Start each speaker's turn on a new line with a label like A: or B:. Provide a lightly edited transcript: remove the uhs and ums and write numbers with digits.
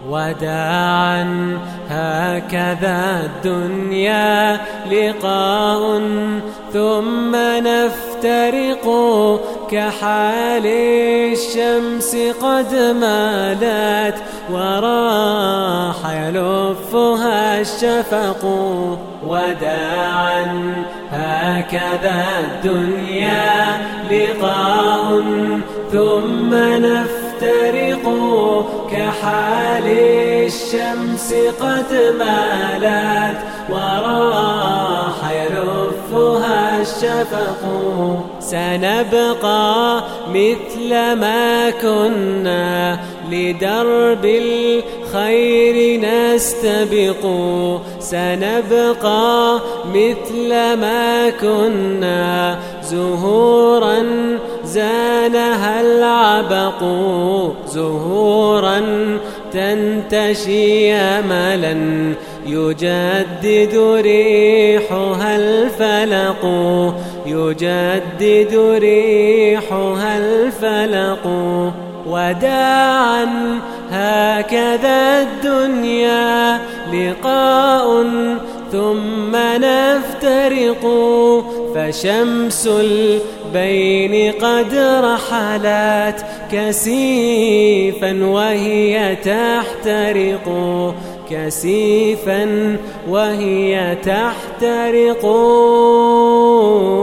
A: وداعا هكذا الدنيا لقاء ثم نفترق كحال الشمس قد مالت وراح يلفها الشفق. وداعا هكذا الدنيا لقاء ثم نفترق كحال الشمس قد مالت وراح يلفها الشفق. سنبقى مثل ما كنا لدرب الخير نستبق. سنبقى مثل ما كنا زهورا زانها العبق. زهورا تنتشي أملا يجدد ريحها الفلق. يجدد ريحها الفلق. وداعا هكذا الدنيا لقاء ثم نفترق. فشمس البين قد رحلت كسيفا وهي تحترق. كسيفا وهي تحترق.